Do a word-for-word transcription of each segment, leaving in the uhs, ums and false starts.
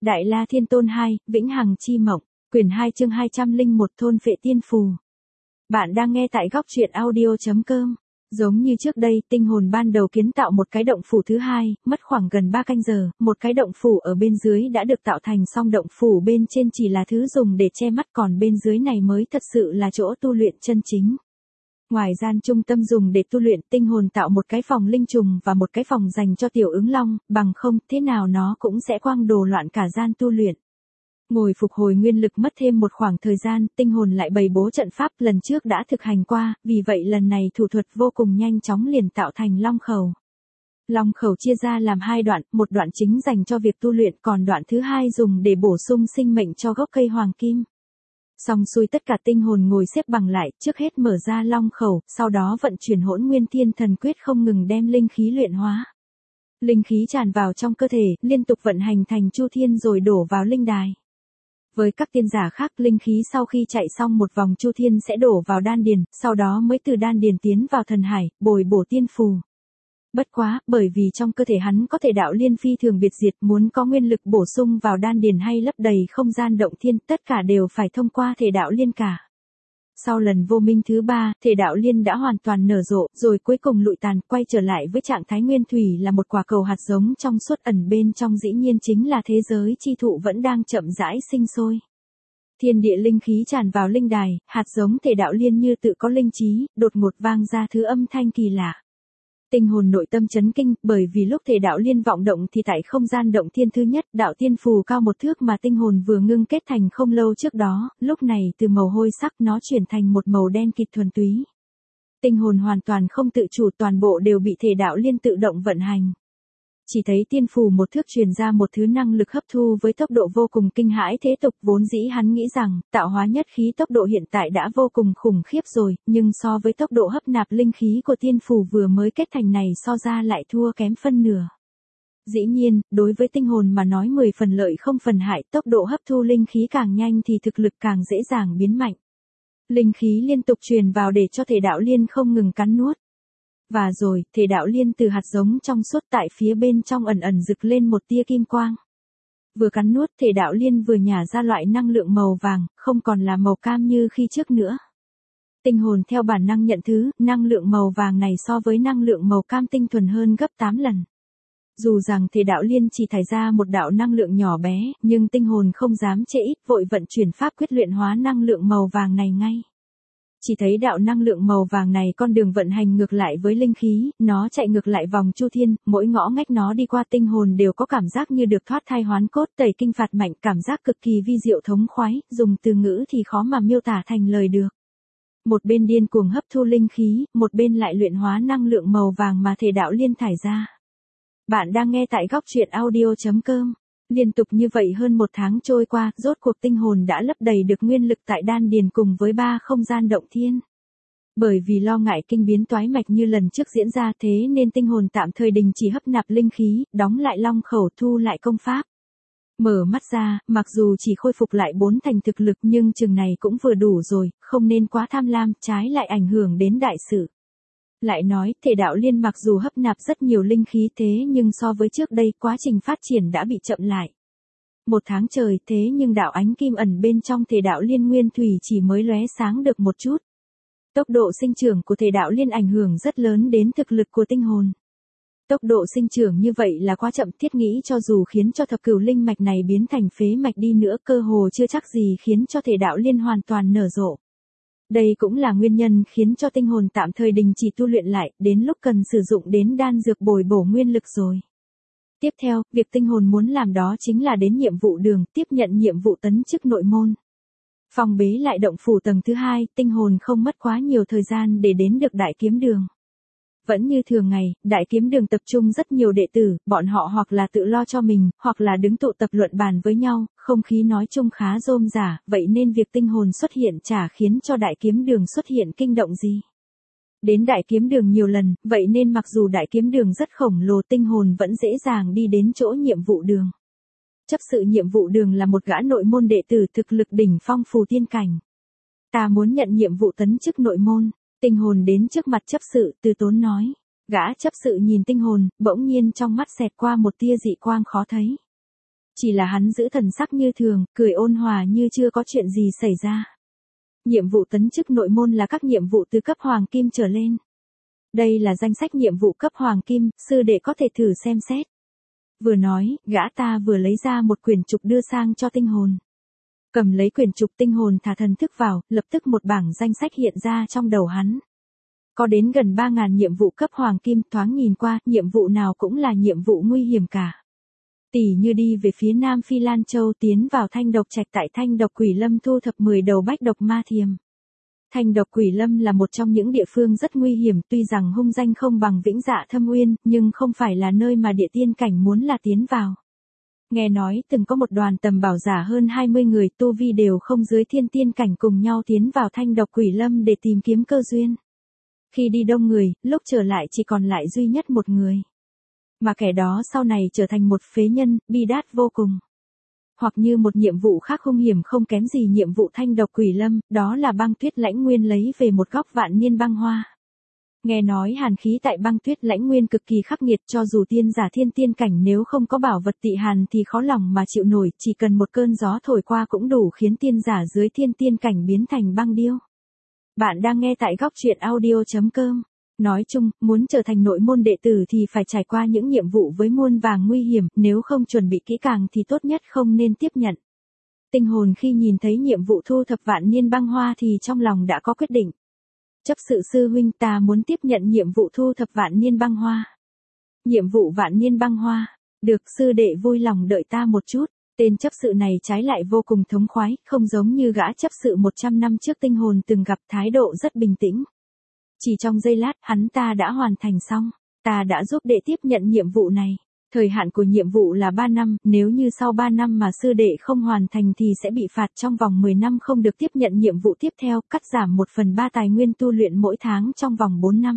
Đại La Thiên Tôn hai, Vĩnh Hằng Chi Mộng, quyển hai chương hai trăm lẻ một thôn phệ tiên phù. Bạn đang nghe tại góc truyện audio chấm com. Giống như trước đây, tinh hồn ban đầu kiến tạo một cái động phủ thứ hai, mất khoảng gần ba canh giờ, một cái động phủ ở bên dưới đã được tạo thành, song động phủ bên trên chỉ là thứ dùng để che mắt, còn bên dưới này mới thật sự là chỗ tu luyện chân chính. Ngoài gian trung tâm dùng để tu luyện, tinh hồn tạo một cái phòng linh trùng và một cái phòng dành cho tiểu ứng long, bằng không thế nào nó cũng sẽ quang đồ loạn cả gian tu luyện. Ngồi phục hồi nguyên lực mất thêm một khoảng thời gian, tinh hồn lại bày bố trận pháp lần trước đã thực hành qua, vì vậy lần này thủ thuật vô cùng nhanh chóng liền tạo thành long khẩu. Long khẩu chia ra làm hai đoạn, một đoạn chính dành cho việc tu luyện, còn đoạn thứ hai dùng để bổ sung sinh mệnh cho gốc cây hoàng kim. Xong xuôi tất cả tinh hồn ngồi xếp bằng lại, trước hết mở ra long khẩu, sau đó vận chuyển hỗn nguyên thiên thần quyết không ngừng đem linh khí luyện hóa. Linh khí tràn vào trong cơ thể, liên tục vận hành thành chu thiên rồi đổ vào linh đài. Với các tiên giả khác, linh khí sau khi chạy xong một vòng chu thiên sẽ đổ vào đan điền, sau đó mới từ đan điền tiến vào thần hải, bồi bổ tiên phù. Bất quá, bởi vì trong cơ thể hắn có thể đạo liên phi thường biệt diệt, muốn có nguyên lực bổ sung vào đan điền hay lấp đầy không gian động thiên, tất cả đều phải thông qua thể đạo liên cả. Sau lần vô minh thứ ba, thể đạo liên đã hoàn toàn nở rộ, rồi cuối cùng lụi tàn, quay trở lại với trạng thái nguyên thủy là một quả cầu hạt giống trong suốt, ẩn bên trong dĩ nhiên chính là thế giới chi thụ vẫn đang chậm rãi sinh sôi. Thiên địa linh khí tràn vào linh đài, hạt giống thể đạo liên như tự có linh trí, đột ngột vang ra thứ âm thanh kỳ lạ. Tinh hồn nội tâm chấn kinh, bởi vì lúc thể đạo liên vọng động thì tại không gian động thiên thứ nhất, đạo tiên phù cao một thước mà tinh hồn vừa ngưng kết thành không lâu trước đó, lúc này từ màu hôi sắc nó chuyển thành một màu đen kịt thuần túy. Tinh hồn hoàn toàn không tự chủ, toàn bộ đều bị thể đạo liên tự động vận hành. Chỉ thấy tiên phù một thước truyền ra một thứ năng lực hấp thu với tốc độ vô cùng kinh hãi thế tục, vốn dĩ hắn nghĩ rằng, tạo hóa nhất khí tốc độ hiện tại đã vô cùng khủng khiếp rồi, nhưng so với tốc độ hấp nạp linh khí của tiên phù vừa mới kết thành này so ra lại thua kém phân nửa. Dĩ nhiên, đối với tinh hồn mà nói mười phần lợi không phần hại, tốc độ hấp thu linh khí càng nhanh thì thực lực càng dễ dàng biến mạnh. Linh khí liên tục truyền vào để cho thể đạo liên không ngừng cắn nuốt. Và rồi, thể đạo liên từ hạt giống trong suốt tại phía bên trong ẩn ẩn rực lên một tia kim quang. Vừa cắn nuốt, thể đạo liên vừa nhả ra loại năng lượng màu vàng, không còn là màu cam như khi trước nữa. Tinh hồn theo bản năng nhận thứ, năng lượng màu vàng này so với năng lượng màu cam tinh thuần hơn gấp tám lần. Dù rằng thể đạo liên chỉ thải ra một đạo năng lượng nhỏ bé, nhưng tinh hồn không dám trễ ít, vội vận chuyển pháp quyết luyện hóa năng lượng màu vàng này ngay. Chỉ thấy đạo năng lượng màu vàng này con đường vận hành ngược lại với linh khí, nó chạy ngược lại vòng chu thiên, mỗi ngõ ngách nó đi qua tinh hồn đều có cảm giác như được thoát thai hoán cốt, tẩy kinh phạt mạnh, cảm giác cực kỳ vi diệu thống khoái, dùng từ ngữ thì khó mà miêu tả thành lời được. Một bên điên cuồng hấp thu linh khí, một bên lại luyện hóa năng lượng màu vàng mà thể đạo liên thải ra. Bạn đang nghe tại góc truyện audio chấm com. Liên tục như vậy hơn một tháng trôi qua, rốt cuộc tinh hồn đã lấp đầy được nguyên lực tại đan điền cùng với ba không gian động thiên. Bởi vì lo ngại kinh biến toái mạch như lần trước diễn ra, thế nên tinh hồn tạm thời đình chỉ hấp nạp linh khí, đóng lại long khẩu, thu lại công pháp. Mở mắt ra, mặc dù chỉ khôi phục lại bốn thành thực lực nhưng chừng này cũng vừa đủ rồi, không nên quá tham lam, trái lại ảnh hưởng đến đại sự. Lại nói, thể đạo liên mặc dù hấp nạp rất nhiều linh khí thế nhưng so với trước đây quá trình phát triển đã bị chậm lại. Một tháng trời thế nhưng đạo ánh kim ẩn bên trong thể đạo liên nguyên thủy chỉ mới lóe sáng được một chút. Tốc độ sinh trưởng của thể đạo liên ảnh hưởng rất lớn đến thực lực của tinh hồn. Tốc độ sinh trưởng như vậy là quá chậm, thiết nghĩ cho dù khiến cho thập cửu linh mạch này biến thành phế mạch đi nữa cơ hồ chưa chắc gì khiến cho thể đạo liên hoàn toàn nở rộ. Đây cũng là nguyên nhân khiến cho tinh hồn tạm thời đình chỉ tu luyện lại, đến lúc cần sử dụng đến đan dược bồi bổ nguyên lực rồi. Tiếp theo, việc tinh hồn muốn làm đó chính là đến nhiệm vụ đường, tiếp nhận nhiệm vụ tấn chức nội môn. Phong bế lại động phủ tầng thứ hai, tinh hồn không mất quá nhiều thời gian để đến được đại kiếm đường. Vẫn như thường ngày, đại kiếm đường tập trung rất nhiều đệ tử, bọn họ hoặc là tự lo cho mình, hoặc là đứng tụ tập luận bàn với nhau, không khí nói chung khá rôm rả, vậy nên việc tinh hồn xuất hiện chả khiến cho đại kiếm đường xuất hiện kinh động gì. Đến đại kiếm đường nhiều lần, vậy nên mặc dù đại kiếm đường rất khổng lồ, tinh hồn vẫn dễ dàng đi đến chỗ nhiệm vụ đường. Chấp sự nhiệm vụ đường là một gã nội môn đệ tử thực lực đỉnh phong phù tiên cảnh. Ta muốn nhận nhiệm vụ tấn chức nội môn. Tinh hồn đến trước mặt chấp sự, từ tốn nói. Gã chấp sự nhìn tinh hồn, bỗng nhiên trong mắt xẹt qua một tia dị quang khó thấy. Chỉ là hắn giữ thần sắc như thường, cười ôn hòa như chưa có chuyện gì xảy ra. Nhiệm vụ tấn chức nội môn là các nhiệm vụ từ cấp hoàng kim trở lên. Đây là danh sách nhiệm vụ cấp hoàng kim, sư đệ có thể thử xem xét. Vừa nói, gã ta vừa lấy ra một quyển trục đưa sang cho tinh hồn. Cầm lấy quyển trục, tinh hồn thả thần thức vào, lập tức một bảng danh sách hiện ra trong đầu hắn. Có đến gần ba ngàn nhiệm vụ cấp hoàng kim, thoáng nhìn qua, nhiệm vụ nào cũng là nhiệm vụ nguy hiểm cả. Tỷ như đi về phía Nam Phi Lan Châu tiến vào Thanh Độc Trạch, tại Thanh Độc Quỷ Lâm thu thập mười đầu bách độc ma thiềm. Thanh Độc Quỷ Lâm là một trong những địa phương rất nguy hiểm, tuy rằng hung danh không bằng Vĩnh Dạ Thâm Uyên, nhưng không phải là nơi mà địa tiên cảnh muốn là tiến vào. Nghe nói từng có một đoàn tầm bảo giả hơn hai mươi người tu vi đều không dưới thiên tiên cảnh cùng nhau tiến vào Thanh Độc Quỷ Lâm để tìm kiếm cơ duyên. Khi đi đông người, lúc trở lại chỉ còn lại duy nhất một người. Mà kẻ đó sau này trở thành một phế nhân, bi đát vô cùng. Hoặc như một nhiệm vụ khác hung hiểm không kém gì nhiệm vụ Thanh Độc Quỷ Lâm, đó là băng tuyết lãnh nguyên lấy về một góc vạn niên băng hoa. Nghe nói hàn khí tại băng tuyết lãnh nguyên cực kỳ khắc nghiệt, cho dù tiên giả thiên tiên cảnh nếu không có bảo vật tị hàn thì khó lòng mà chịu nổi, chỉ cần một cơn gió thổi qua cũng đủ khiến tiên giả dưới thiên tiên cảnh biến thành băng điêu. Bạn đang nghe tại góc truyện audio chấm com. Nói chung, muốn trở thành nội môn đệ tử thì phải trải qua những nhiệm vụ với muôn vàn nguy hiểm, nếu không chuẩn bị kỹ càng thì tốt nhất không nên tiếp nhận. Tinh hồn khi nhìn thấy nhiệm vụ thu thập vạn niên băng hoa thì trong lòng đã có quyết định. Chấp sự sư huynh, ta muốn tiếp nhận nhiệm vụ thu thập vạn niên băng hoa. Nhiệm vụ vạn niên băng hoa, được, sư đệ vui lòng đợi ta một chút. Tên chấp sự này trái lại vô cùng thống khoái, không giống như gã chấp sự một trăm năm trước tinh hồn từng gặp, thái độ rất bình tĩnh. Chỉ trong giây lát, hắn ta đã hoàn thành xong. Ta đã giúp đệ tiếp nhận nhiệm vụ này. Thời hạn của nhiệm vụ là ba năm, nếu như sau ba năm mà sư đệ không hoàn thành thì sẽ bị phạt trong vòng mười năm không được tiếp nhận nhiệm vụ tiếp theo, cắt giảm một phần ba tài nguyên tu luyện mỗi tháng trong vòng bốn năm.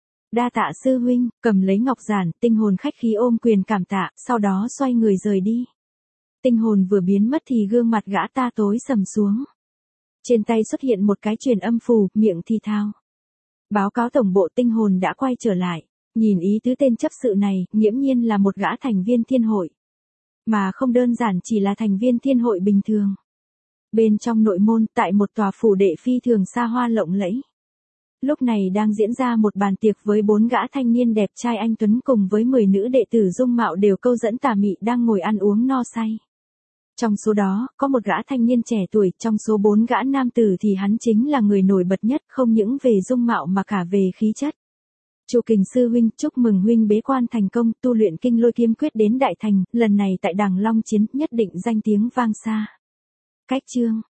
Đa tạ sư huynh, cầm lấy ngọc giản, tinh hồn khách khí ôm quyền cảm tạ, sau đó xoay người rời đi. Tinh hồn vừa biến mất thì gương mặt gã ta tối sầm xuống. Trên tay xuất hiện một cái truyền âm phù, miệng thì thào. Báo cáo tổng bộ, tinh hồn đã quay trở lại. Nhìn ý tứ tên chấp sự này, nghiễm nhiên là một gã thành viên thiên hội. Mà không đơn giản chỉ là thành viên thiên hội bình thường. Bên trong nội môn, tại một tòa phủ đệ phi thường xa hoa lộng lẫy. Lúc này đang diễn ra một bàn tiệc với bốn gã thanh niên đẹp trai anh tuấn cùng với mười nữ đệ tử dung mạo đều câu dẫn tà mị đang ngồi ăn uống no say. Trong số đó, có một gã thanh niên trẻ tuổi, trong số bốn gã nam tử thì hắn chính là người nổi bật nhất, không những về dung mạo mà cả về khí chất. Chu Kình sư huynh, chúc mừng huynh bế quan thành công, tu luyện kinh lôi kiếm quyết đến đại thành, lần này tại Đằng Long chiến nhất định danh tiếng vang xa. Cách chương